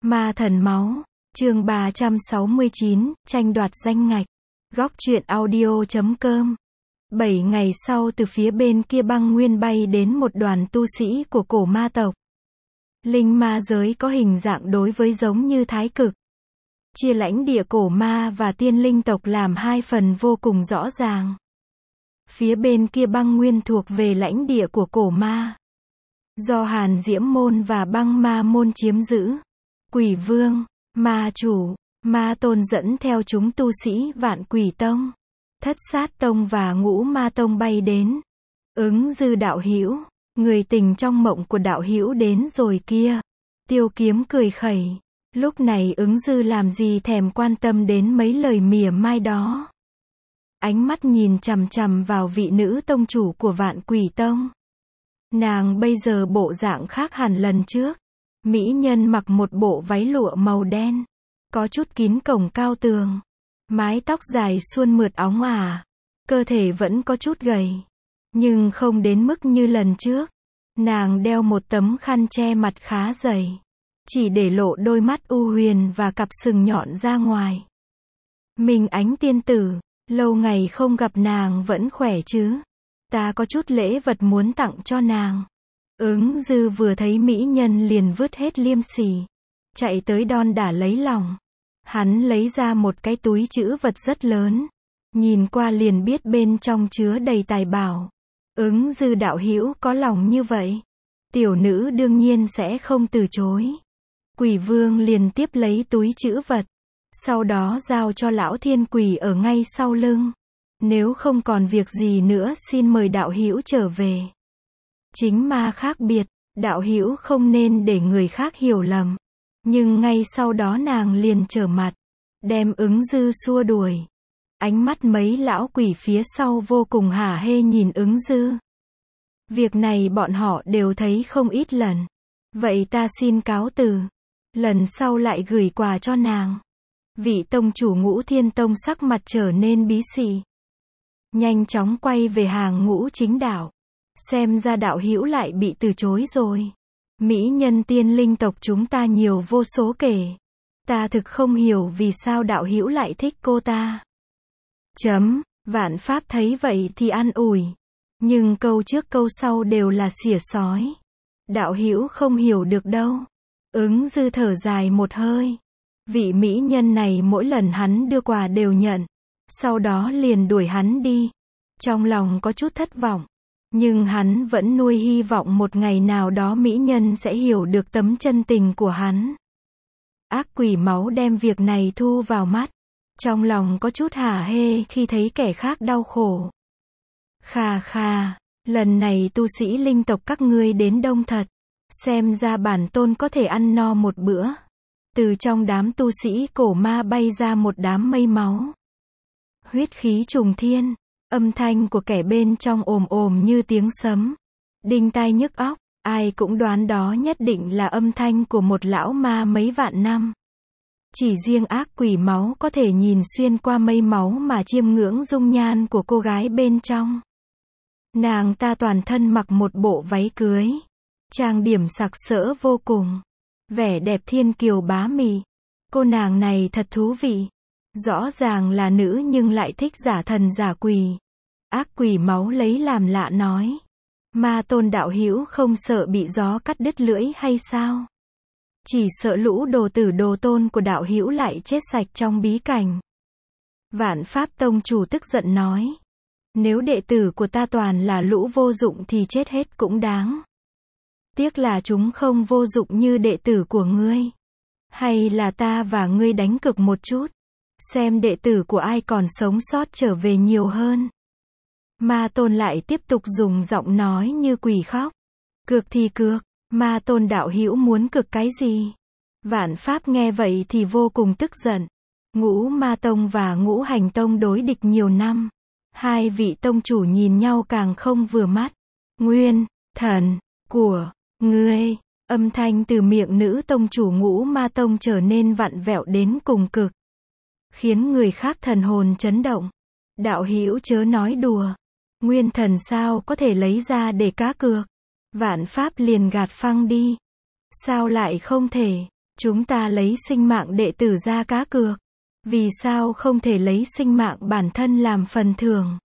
Ma thần máu, chương 369, tranh đoạt danh ngạch. Góc truyện audio.com. 7 ngày sau từ phía bên kia băng nguyên bay đến một đoàn tu sĩ của cổ ma tộc. Linh ma giới có hình dạng đối với giống như thái cực. Chia lãnh địa cổ ma và tiên linh tộc làm hai phần vô cùng rõ ràng. Phía bên kia băng nguyên thuộc về lãnh địa của cổ ma, do Hàn Diễm Môn và Băng Ma Môn chiếm giữ. Quỷ Vương, Ma Chủ, Ma Tôn dẫn theo chúng tu sĩ Vạn Quỷ Tông, Thất Sát Tông và Ngũ Ma Tông bay đến. Ứng Dư đạo hữu, người tình trong mộng của đạo hữu đến rồi kia. Tiêu Kiếm cười khẩy. Lúc này Ứng Dư làm gì thèm quan tâm đến mấy lời mỉa mai đó. Ánh mắt nhìn chằm chằm vào vị nữ tông chủ của Vạn Quỷ Tông. Nàng bây giờ bộ dạng khác hẳn lần trước. Mỹ nhân mặc một bộ váy lụa màu đen, có chút kín cổng cao tường, mái tóc dài suôn mượt óng ả, cơ thể vẫn có chút gầy, nhưng không đến mức như lần trước. Nàng đeo một tấm khăn che mặt khá dày, chỉ để lộ đôi mắt u huyền và cặp sừng nhọn ra ngoài. Minh Ánh tiên tử, lâu ngày không gặp, nàng vẫn khỏe chứ? Ta có chút lễ vật muốn tặng cho nàng. Ứng Dư vừa thấy mỹ nhân liền vứt hết liêm sỉ, chạy tới đon đả lấy lòng. Hắn lấy ra một cái túi trữ vật rất lớn, nhìn qua liền biết bên trong chứa đầy tài bảo. Ứng Dư đạo hữu có lòng như vậy, tiểu nữ đương nhiên sẽ không từ chối. Quỷ Vương liền tiếp lấy túi trữ vật, sau đó giao cho lão thiên quỷ ở ngay sau lưng. Nếu không còn việc gì nữa xin mời đạo hữu trở về. Chính ma khác biệt, đạo hữu không nên để người khác hiểu lầm. Nhưng ngay sau đó nàng liền trở mặt, đem Ứng Dư xua đuổi. Ánh mắt mấy lão quỷ phía sau vô cùng hả hê nhìn Ứng Dư. Việc này bọn họ đều thấy không ít lần. Vậy ta xin cáo từ, lần sau lại gửi quà cho nàng. Vị tông chủ Ngũ Thiên Tông sắc mặt trở nên bí xị, nhanh chóng quay về hàng ngũ chính đạo. Xem ra đạo hữu lại bị từ chối rồi. Mỹ nhân tiên linh tộc chúng ta nhiều vô số kể. Ta thực không hiểu vì sao đạo hữu lại thích cô ta. Vạn Pháp thấy vậy thì an ủi. Nhưng câu trước câu sau đều là xỉa xói. Đạo hữu không hiểu được đâu. Ứng Dư thở dài một hơi. Vị mỹ nhân này mỗi lần hắn đưa quà đều nhận, sau đó liền đuổi hắn đi. Trong lòng có chút thất vọng. Nhưng hắn vẫn nuôi hy vọng một ngày nào đó mỹ nhân sẽ hiểu được tấm chân tình của hắn. Ác quỷ máu đem việc này thu vào mắt. Trong lòng có chút hả hê khi thấy kẻ khác đau khổ. Khà khà, lần này tu sĩ linh tộc các ngươi đến đông thật. Xem ra bản tôn có thể ăn no một bữa. Từ trong đám tu sĩ cổ ma bay ra một đám mây máu. Huyết khí trùng thiên. Âm thanh của kẻ bên trong ồm ồm như tiếng sấm, đinh tai nhức óc. Ai cũng đoán đó nhất định là âm thanh của một lão ma mấy vạn năm. Chỉ riêng ác quỷ máu có thể nhìn xuyên qua mây máu mà chiêm ngưỡng dung nhan của cô gái bên trong. Nàng ta toàn thân mặc một bộ váy cưới, trang điểm sặc sỡ vô cùng, vẻ đẹp thiên kiều bá mị. Cô nàng này thật thú vị. Rõ ràng là nữ nhưng lại thích giả thần giả quỷ. Ác quỷ máu lấy làm lạ nói. Ma Tôn đạo hữu không sợ bị gió cắt đứt lưỡi hay sao? Chỉ sợ lũ đồ tử đồ tôn của đạo hữu lại chết sạch trong bí cảnh. Vạn Pháp Tông chủ tức giận nói. Nếu đệ tử của ta toàn là lũ vô dụng thì chết hết cũng đáng. Tiếc là chúng không vô dụng như đệ tử của ngươi. Hay là ta và ngươi đánh cược một chút, xem đệ tử của ai còn sống sót trở về nhiều hơn. Ma Tôn lại tiếp tục dùng giọng nói như quỷ khóc. Cược thì cược, Ma Tôn đạo hữu muốn cược cái gì? Vạn Pháp nghe vậy thì vô cùng tức giận. Ngũ Ma Tông và Ngũ Hành Tông đối địch nhiều năm. Hai vị tông chủ nhìn nhau càng không vừa mắt. Nguyên, thần, của, ngươi. Âm thanh từ miệng nữ tông chủ Ngũ Ma Tông trở nên vặn vẹo đến cùng cực, khiến người khác thần hồn chấn động. Đạo hữu chớ nói đùa. Nguyên thần sao có thể lấy ra để cá cược? Vạn Pháp liền gạt phăng đi. Sao lại không thể? Chúng ta lấy sinh mạng đệ tử ra cá cược. Vì sao không thể lấy sinh mạng bản thân làm phần thưởng?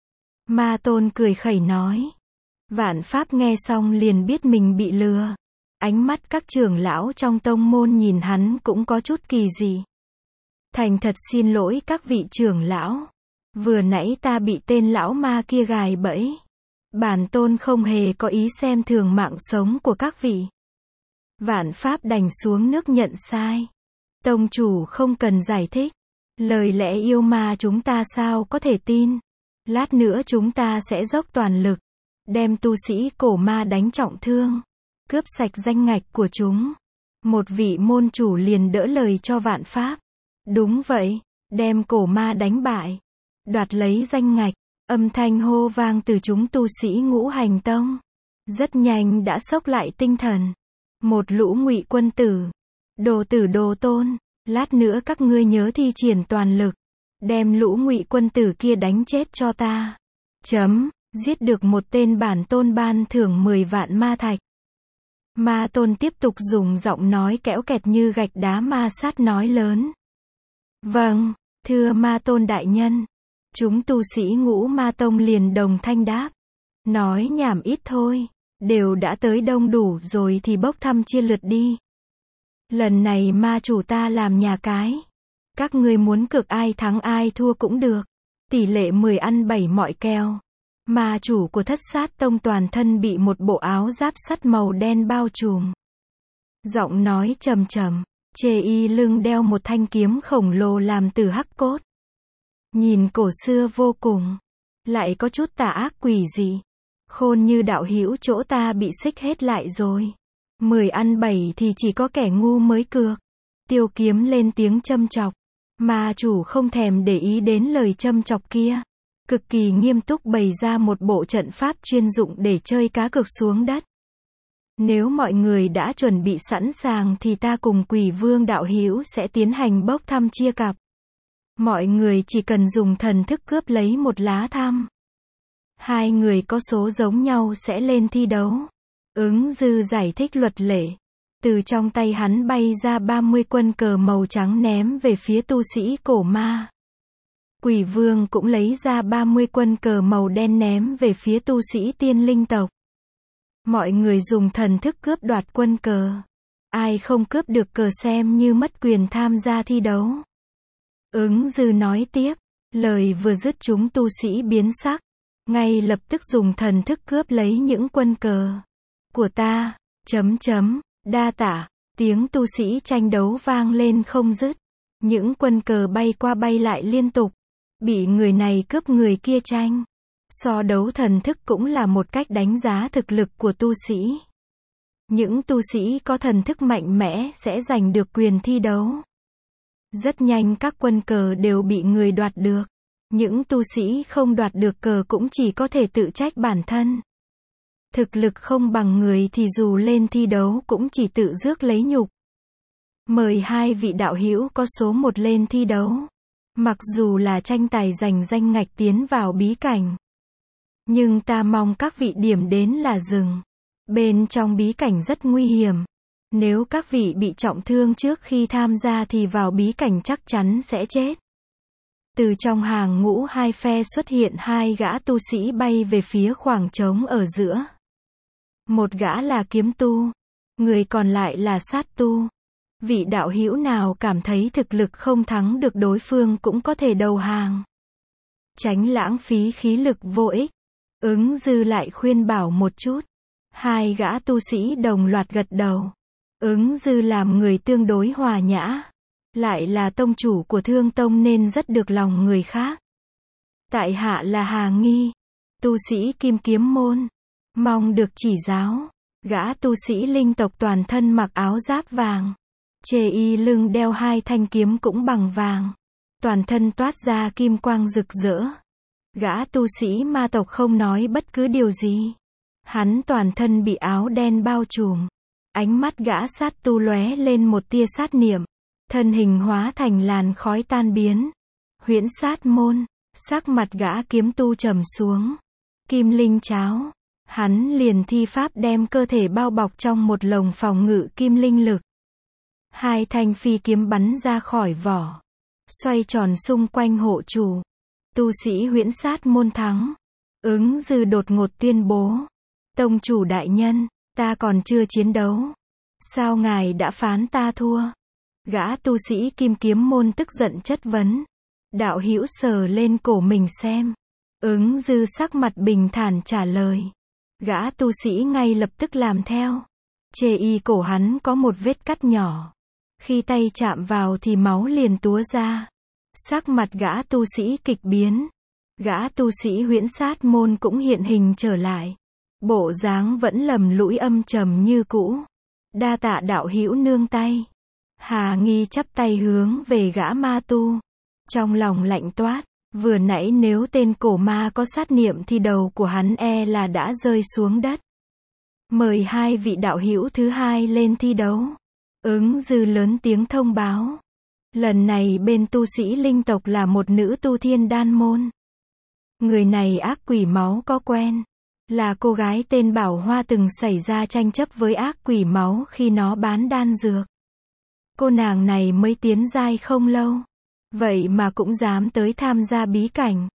Ma Tôn cười khẩy nói. Vạn Pháp nghe xong liền biết mình bị lừa. Ánh mắt các trưởng lão trong tông môn nhìn hắn cũng có chút kỳ dị. Thành thật xin lỗi các vị trưởng lão. Vừa nãy ta bị tên lão ma kia gài bẫy. Bản tôn không hề có ý xem thường mạng sống của các vị. Vạn Pháp đành xuống nước nhận sai. Tông chủ không cần giải thích. Lời lẽ yêu ma chúng ta sao có thể tin. Lát nữa chúng ta sẽ dốc toàn lực. Đem tu sĩ cổ ma đánh trọng thương. Cướp sạch danh ngạch của chúng. Một vị môn chủ liền đỡ lời cho Vạn Pháp. Đúng vậy. Đem cổ ma đánh bại. Đoạt lấy danh ngạch. Âm thanh hô vang từ chúng tu sĩ Ngũ Hành Tông. Rất nhanh đã xốc lại tinh thần. Một lũ ngụy quân tử. Đồ tử đồ tôn. Lát nữa các ngươi nhớ thi triển toàn lực. Đem lũ ngụy quân tử kia đánh chết cho ta. Giết được một tên bản tôn ban thưởng 10 vạn ma thạch. Ma Tôn tiếp tục dùng giọng nói kẽo kẹt như gạch đá ma sát nói lớn. Vâng, thưa Ma Tôn đại nhân. Chúng tu sĩ Ngũ Ma Tông liền đồng thanh đáp. Nói nhảm ít thôi. Đều đã tới đông đủ rồi thì bốc thăm chia lượt đi. Lần này ma chủ ta làm nhà cái. Các ngươi muốn cược ai thắng ai thua cũng được. Tỷ lệ 10 ăn 7 mọi kèo. Ma chủ của Thất Sát Tông toàn thân bị một bộ áo giáp sắt màu đen bao trùm. Giọng nói trầm trầm, chê y lưng đeo một thanh kiếm khổng lồ làm từ hắc cốt. Nhìn cổ xưa vô cùng, lại có chút tà ác quỷ dị. Khôn như đạo hữu chỗ ta bị xích hết lại rồi. 10 ăn 7 thì chỉ có kẻ ngu mới cược. Tiêu Kiếm lên tiếng châm chọc. Ma chủ không thèm để ý đến lời châm chọc kia. Cực kỳ nghiêm túc bày ra một bộ trận pháp chuyên dụng để chơi cá cược xuống đất. Nếu mọi người đã chuẩn bị sẵn sàng thì ta cùng Quỷ Vương đạo hữu sẽ tiến hành bốc thăm chia cặp. Mọi người chỉ cần dùng thần thức cướp lấy một lá thăm. Hai người có số giống nhau sẽ lên thi đấu. Ứng Dư giải thích luật lệ. Từ trong tay hắn bay ra 30 quân cờ màu trắng ném về phía tu sĩ cổ ma. Quỷ Vương cũng lấy ra 30 quân cờ màu đen ném về phía tu sĩ tiên linh tộc. Mọi người dùng thần thức cướp đoạt quân cờ. Ai không cướp được cờ xem như mất quyền tham gia thi đấu. Ứng Dư nói tiếp. Lời vừa dứt chúng tu sĩ biến sắc. Ngay lập tức dùng thần thức cướp lấy những quân cờ. Của ta. Đa tạ. Tiếng tu sĩ tranh đấu vang lên không dứt. Những quân cờ bay qua bay lại liên tục. Bị người này cướp người kia tranh. So đấu thần thức cũng là một cách đánh giá thực lực của tu sĩ. Những tu sĩ có thần thức mạnh mẽ sẽ giành được quyền thi đấu. Rất nhanh các quân cờ đều bị người đoạt được. Những tu sĩ không đoạt được cờ cũng chỉ có thể tự trách bản thân. Thực lực không bằng người thì dù lên thi đấu cũng chỉ tự rước lấy nhục. Mời hai vị đạo hữu có số 1 lên thi đấu. Mặc dù là tranh tài giành danh ngạch tiến vào bí cảnh. Nhưng ta mong các vị điểm đến là rừng. Bên trong bí cảnh rất nguy hiểm. Nếu các vị bị trọng thương trước khi tham gia thì vào bí cảnh chắc chắn sẽ chết. Từ trong hàng ngũ hai phe xuất hiện hai gã tu sĩ bay về phía khoảng trống ở giữa. Một gã là kiếm tu. Người còn lại là sát tu. Vị đạo hữu nào cảm thấy thực lực không thắng được đối phương cũng có thể đầu hàng. Tránh lãng phí khí lực vô ích. Ứng Dư lại khuyên bảo một chút. Hai gã tu sĩ đồng loạt gật đầu. Ứng Dư làm người tương đối hòa nhã. Lại là tông chủ của Thương Tông nên rất được lòng người khác. Tại hạ là Hà Nghi. Tu sĩ Kim Kiếm Môn. Mong được chỉ giáo. Gã tu sĩ linh tộc toàn thân mặc áo giáp vàng. Chê y lưng đeo hai thanh kiếm cũng bằng vàng. Toàn thân toát ra kim quang rực rỡ. Gã tu sĩ ma tộc không nói bất cứ điều gì. Hắn toàn thân bị áo đen bao trùm. Ánh mắt gã sát tu lóe lên một tia sát niệm. Thân hình hóa thành làn khói tan biến. Huyễn sát môn. Sắc mặt gã kiếm tu trầm xuống. Kim linh cháo. Hắn liền thi pháp đem cơ thể bao bọc trong một lồng phòng ngự kim linh lực. Hai thanh phi kiếm bắn ra khỏi vỏ, xoay tròn xung quanh hộ chủ. Tu sĩ Huyễn Sát môn thắng. Ứng Dư đột ngột tuyên bố: Tông chủ đại nhân, ta còn chưa chiến đấu. Sao ngài đã phán ta thua? Gã tu sĩ Kim Kiếm môn tức giận chất vấn. Đạo hữu sờ lên cổ mình xem. Ứng Dư sắc mặt bình thản trả lời. Gã tu sĩ ngay lập tức làm theo. Chê y cổ hắn có một vết cắt nhỏ. Khi tay chạm vào thì máu liền túa ra. Sắc mặt gã tu sĩ kịch biến. Gã tu sĩ Huyễn Sát môn cũng hiện hình trở lại. Bộ dáng vẫn lầm lũi âm trầm như cũ. Đa tạ đạo hữu nương tay. Hà Nghi chắp tay hướng về gã ma tu. Trong lòng lạnh toát. Vừa nãy nếu tên cổ ma có sát niệm thì đầu của hắn là đã rơi xuống đất. Mời hai vị đạo hữu thứ hai lên thi đấu. Ứng Dư lớn tiếng thông báo. Lần này bên tu sĩ linh tộc là một nữ tu Thiên Đan môn. Người này ác quỷ máu có quen. Là cô gái tên Bảo Hoa từng xảy ra tranh chấp với ác quỷ máu khi nó bán đan dược. Cô nàng này mới tiến giai không lâu. Vậy mà cũng dám tới tham gia bí cảnh.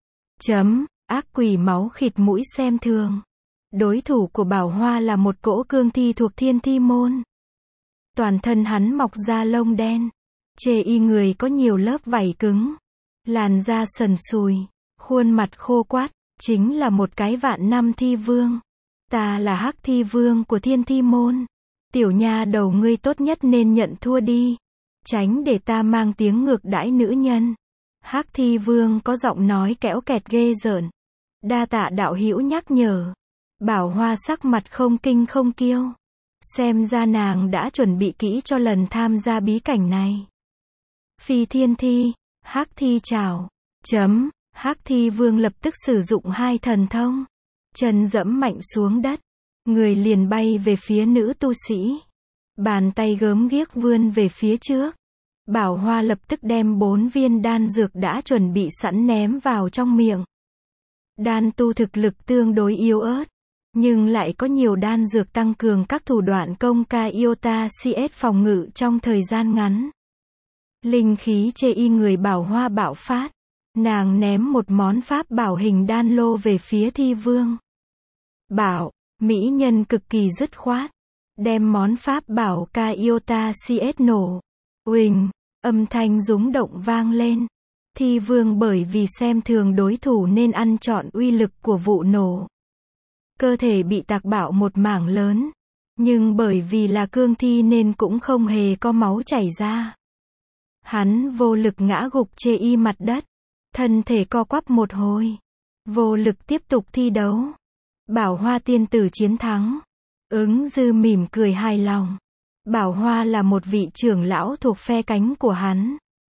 Ác quỷ máu khịt mũi xem thường. Đối thủ của Bảo Hoa là một cỗ cương thi thuộc Thiên Thi môn. Toàn thân hắn mọc da lông đen. Chê y người có nhiều lớp vảy cứng. Làn da sần sùi. Khuôn mặt khô quắt. Chính là một cái vạn năm thi vương. Ta là Hắc Thi Vương của Thiên Thi môn. Tiểu nha đầu ngươi tốt nhất nên nhận thua đi. Tránh để ta mang tiếng ngược đãi nữ nhân. Hắc Thi Vương có giọng nói kẽo kẹt ghê rợn. Đa tạ đạo hữu nhắc nhở. Bảo Hoa sắc mặt không kinh không kiêu. Xem ra nàng đã chuẩn bị kỹ cho lần tham gia bí cảnh này. Phi Thiên Thi, Hắc Thi chào. Hắc Thi Vương lập tức sử dụng hai thần thông. Chân dẫm mạnh xuống đất. Người liền bay về phía nữ tu sĩ. Bàn tay gớm ghiếc vươn về phía trước. Bảo Hoa lập tức đem 4 viên đan dược đã chuẩn bị sẵn ném vào trong miệng. Đan tu thực lực tương đối yếu ớt. Nhưng lại có nhiều đan dược tăng cường các thủ đoạn công ca iota CS phòng ngự trong thời gian ngắn. Linh khí chê y người Bảo Hoa bạo phát. Nàng ném một món pháp bảo hình đan lô về phía Thi Vương. Bảo, mỹ nhân cực kỳ dứt khoát. Đem món pháp bảo ca iota CS nổ. Uỳnh, âm thanh rúng động vang lên. Thi Vương bởi vì xem thường đối thủ nên ăn trọn uy lực của vụ nổ. Cơ thể bị tạc bạo một mảng lớn. Nhưng bởi vì là cương thi nên cũng không hề có máu chảy ra. Hắn vô lực ngã gục chê y mặt đất. Thân thể co quắp một hồi. Vô lực tiếp tục thi đấu. Bảo Hoa tiên tử chiến thắng. Ứng Dư mỉm cười hài lòng. Bảo Hoa là một vị trưởng lão thuộc phe cánh của hắn.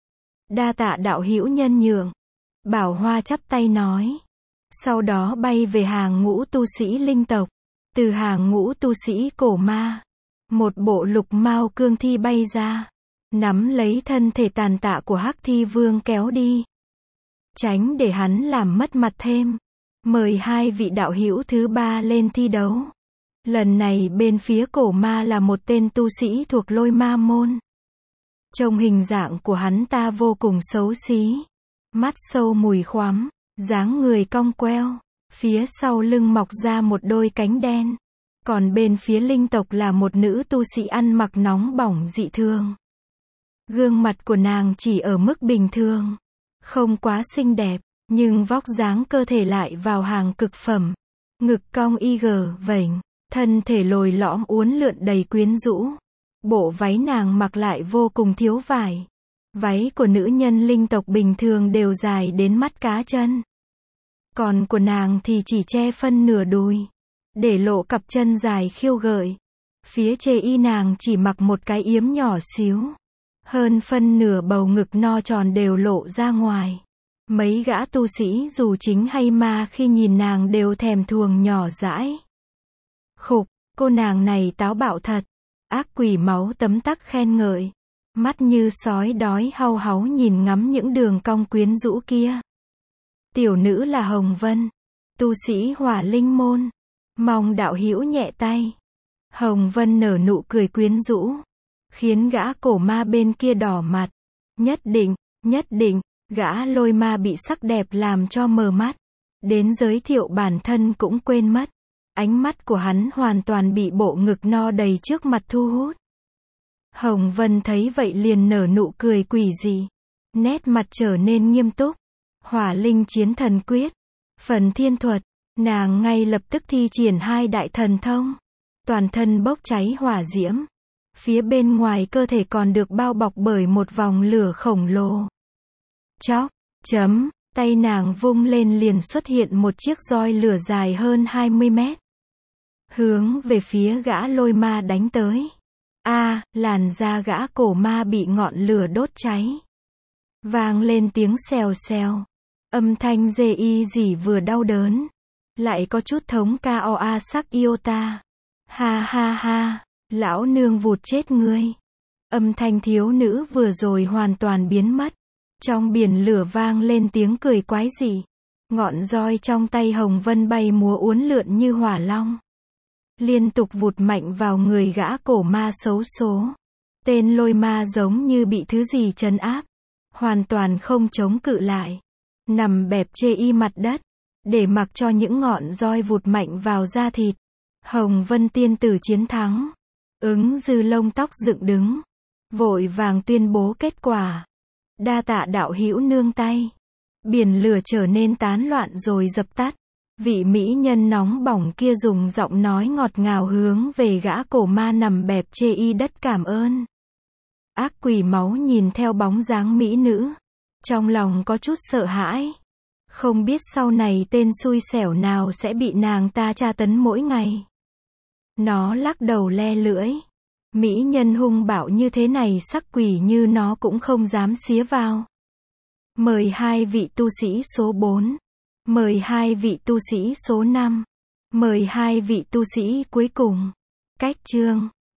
Đa tạ đạo hữu nhân nhượng. Bảo Hoa chắp tay nói. Sau đó bay về hàng ngũ tu sĩ linh tộc. Từ hàng ngũ tu sĩ cổ ma. Một bộ lục mao cương thi bay ra. Nắm lấy thân thể tàn tạ của Hắc Thi Vương kéo đi. Tránh để hắn làm mất mặt thêm. Mời hai vị đạo hữu thứ ba lên thi đấu. Lần này bên phía cổ ma là một tên tu sĩ thuộc Lôi Ma môn. Trông hình dạng của hắn ta vô cùng xấu xí. Mắt sâu mùi khoắm, dáng người cong queo. Phía sau lưng mọc ra một đôi cánh đen. Còn bên phía linh tộc là một nữ tu sĩ ăn mặc nóng bỏng dị thường. Gương mặt của nàng chỉ ở mức bình thường. Không quá xinh đẹp, nhưng vóc dáng cơ thể lại vào hàng cực phẩm. Ngực cong vểnh, thân thể lồi lõm uốn lượn đầy quyến rũ. Bộ váy nàng mặc lại vô cùng thiếu vải. Váy của nữ nhân linh tộc bình thường đều dài đến mắt cá chân. Còn của nàng thì chỉ che phân nửa đùi. Để lộ cặp chân dài khiêu gợi. Phía chê y nàng chỉ mặc một cái yếm nhỏ xíu. Hơn phân nửa bầu ngực no tròn đều lộ ra ngoài. Mấy gã tu sĩ dù chính hay ma khi nhìn nàng đều thèm thuồng nhỏ dãi. Khục, cô nàng này táo bạo thật. Ác quỷ máu tấm tắc khen ngợi. Mắt như sói đói hau háu nhìn ngắm những đường cong quyến rũ kia. Tiểu nữ là Hồng Vân, tu sĩ Hỏa Linh môn. Mong đạo hữu nhẹ tay. Hồng Vân nở nụ cười quyến rũ. khiến gã cổ ma bên kia đỏ mặt. Nhất định, gã lôi ma bị sắc đẹp làm cho mờ mắt. Đến giới thiệu bản thân cũng quên mất. Ánh mắt của hắn hoàn toàn bị bộ ngực no đầy trước mặt thu hút. Hồng Vân thấy vậy liền nở nụ cười quỷ dị. Nét mặt trở nên nghiêm túc. Hỏa linh chiến thần quyết. Phần thiên thuật. Nàng ngay lập tức thi triển 2 đại thần thông. Toàn thân bốc cháy hỏa diễm. Phía bên ngoài cơ thể còn được bao bọc bởi một vòng lửa khổng lồ. Chốc, tay nàng vung lên liền xuất hiện một chiếc roi lửa dài hơn 20 mét. Hướng về phía gã lôi ma đánh tới. Làn da gã cổ ma bị ngọn lửa đốt cháy. Vang lên tiếng xèo xèo. Âm thanh dê y dỉ vừa đau đớn. Lại có chút thống ca oa sắc iota. Ha ha ha, lão nương vụt chết ngươi. Âm thanh thiếu nữ vừa rồi hoàn toàn biến mất. Trong biển lửa vang lên tiếng cười quái dị. Ngọn roi trong tay Hồng Vân bay múa uốn lượn như hỏa long. Liên tục vụt mạnh vào người gã cổ ma xấu số. Tên lôi ma giống như bị thứ gì trấn áp. Hoàn toàn không chống cự lại. Nằm bẹp chê y mặt đất. Để mặc cho những ngọn roi vụt mạnh vào da thịt. Hồng Vân tiên tử chiến thắng. Ứng Dư lông tóc dựng đứng. Vội vàng tuyên bố kết quả. Đa tạ đạo hữu nương tay. Biển lửa trở nên tán loạn rồi dập tắt. Vị mỹ nhân nóng bỏng kia dùng giọng nói ngọt ngào hướng về gã cổ ma nằm bẹp chê y đất cảm ơn. Ác quỷ máu nhìn theo bóng dáng mỹ nữ. Trong lòng có chút sợ hãi. Không biết sau này tên xui xẻo nào sẽ bị nàng ta tra tấn mỗi ngày. Nó lắc đầu le lưỡi. Mỹ nhân hung bạo như thế này sắc quỷ như nó cũng không dám xía vào. Mời 2 vị tu sĩ số 4. Mời 2 vị tu sĩ số 5. Mời 2 vị tu sĩ cuối cùng. Cách chương